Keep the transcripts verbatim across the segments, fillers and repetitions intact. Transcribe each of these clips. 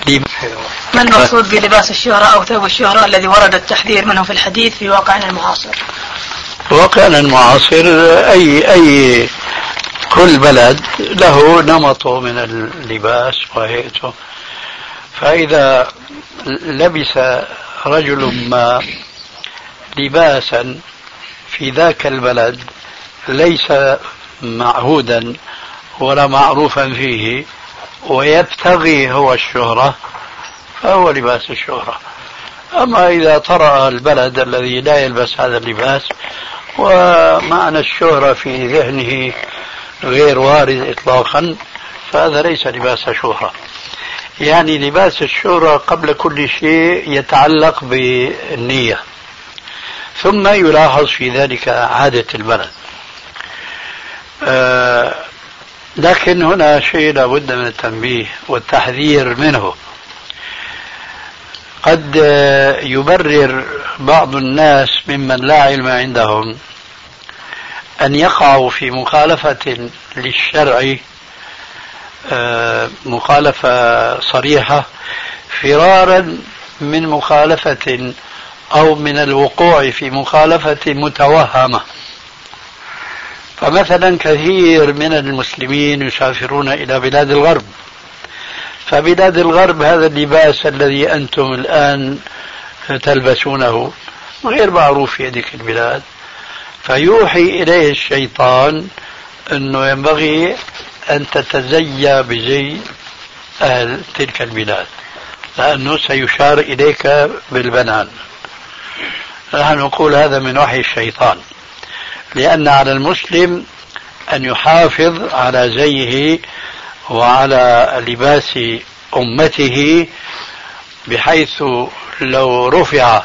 ما المقصود بلباس الشهرة أو ثوب الشهرة الذي ورد التحذير منه في الحديث في واقعنا المعاصر؟ واقعنا المعاصر أي أي كل بلد له نمطه من اللباس وهيئته، فإذا لبس رجل ما لباسا في ذاك البلد ليس معهودا ولا معروفا فيه ويبتغي هو الشهرة فهو لباس الشهرة. أما إذا طرأ البلد الذي لا يلبس هذا اللباس ومعنى الشهرة في ذهنه غير وارد إطلاقا فهذا ليس لباس شهرة. يعني لباس الشهرة قبل كل شيء يتعلق بالنية، ثم يلاحظ في ذلك عادة البلد. آه لكن هنا شيء لابد من التنبيه والتحذير منه. قد يبرر بعض الناس ممن لا علم عندهم أن يقعوا في مخالفة للشرع، مخالفة صريحة، فرارا من مخالفة أو من الوقوع في مخالفة متوهمة. فمثلا كثير من المسلمين يسافرون إلى بلاد الغرب، فبلاد الغرب هذا اللباس الذي أنتم الآن تلبسونه غير معروف في هذه البلاد، فيوحي إليه الشيطان أنه ينبغي أن تتزيى بزي أهل تلك البلاد لأنه سيشار إليك بالبنان. نحن نقول هذا من وحي الشيطان، لأن على المسلم أن يحافظ على زيه وعلى لباس أمته، بحيث لو رفع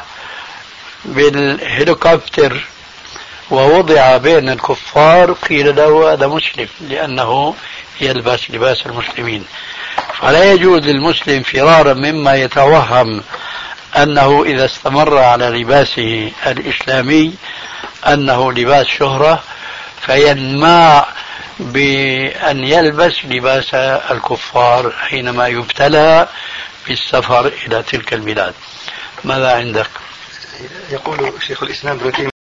بالهليكوبتر ووضع بين الكفار قيل له هذا مسلم لأنه يلبس لباس المسلمين. فلا يجوز للمسلم فرارا مما يتوهم أنه إذا استمر على لباسه الإسلامي أنه لباس شهرة فينماع بأن يلبس لباس الكفار حينما يبتلى بالسفر إلى تلك البلاد. ماذا عندك؟ يقول شيخ الإسلام ابن تيمية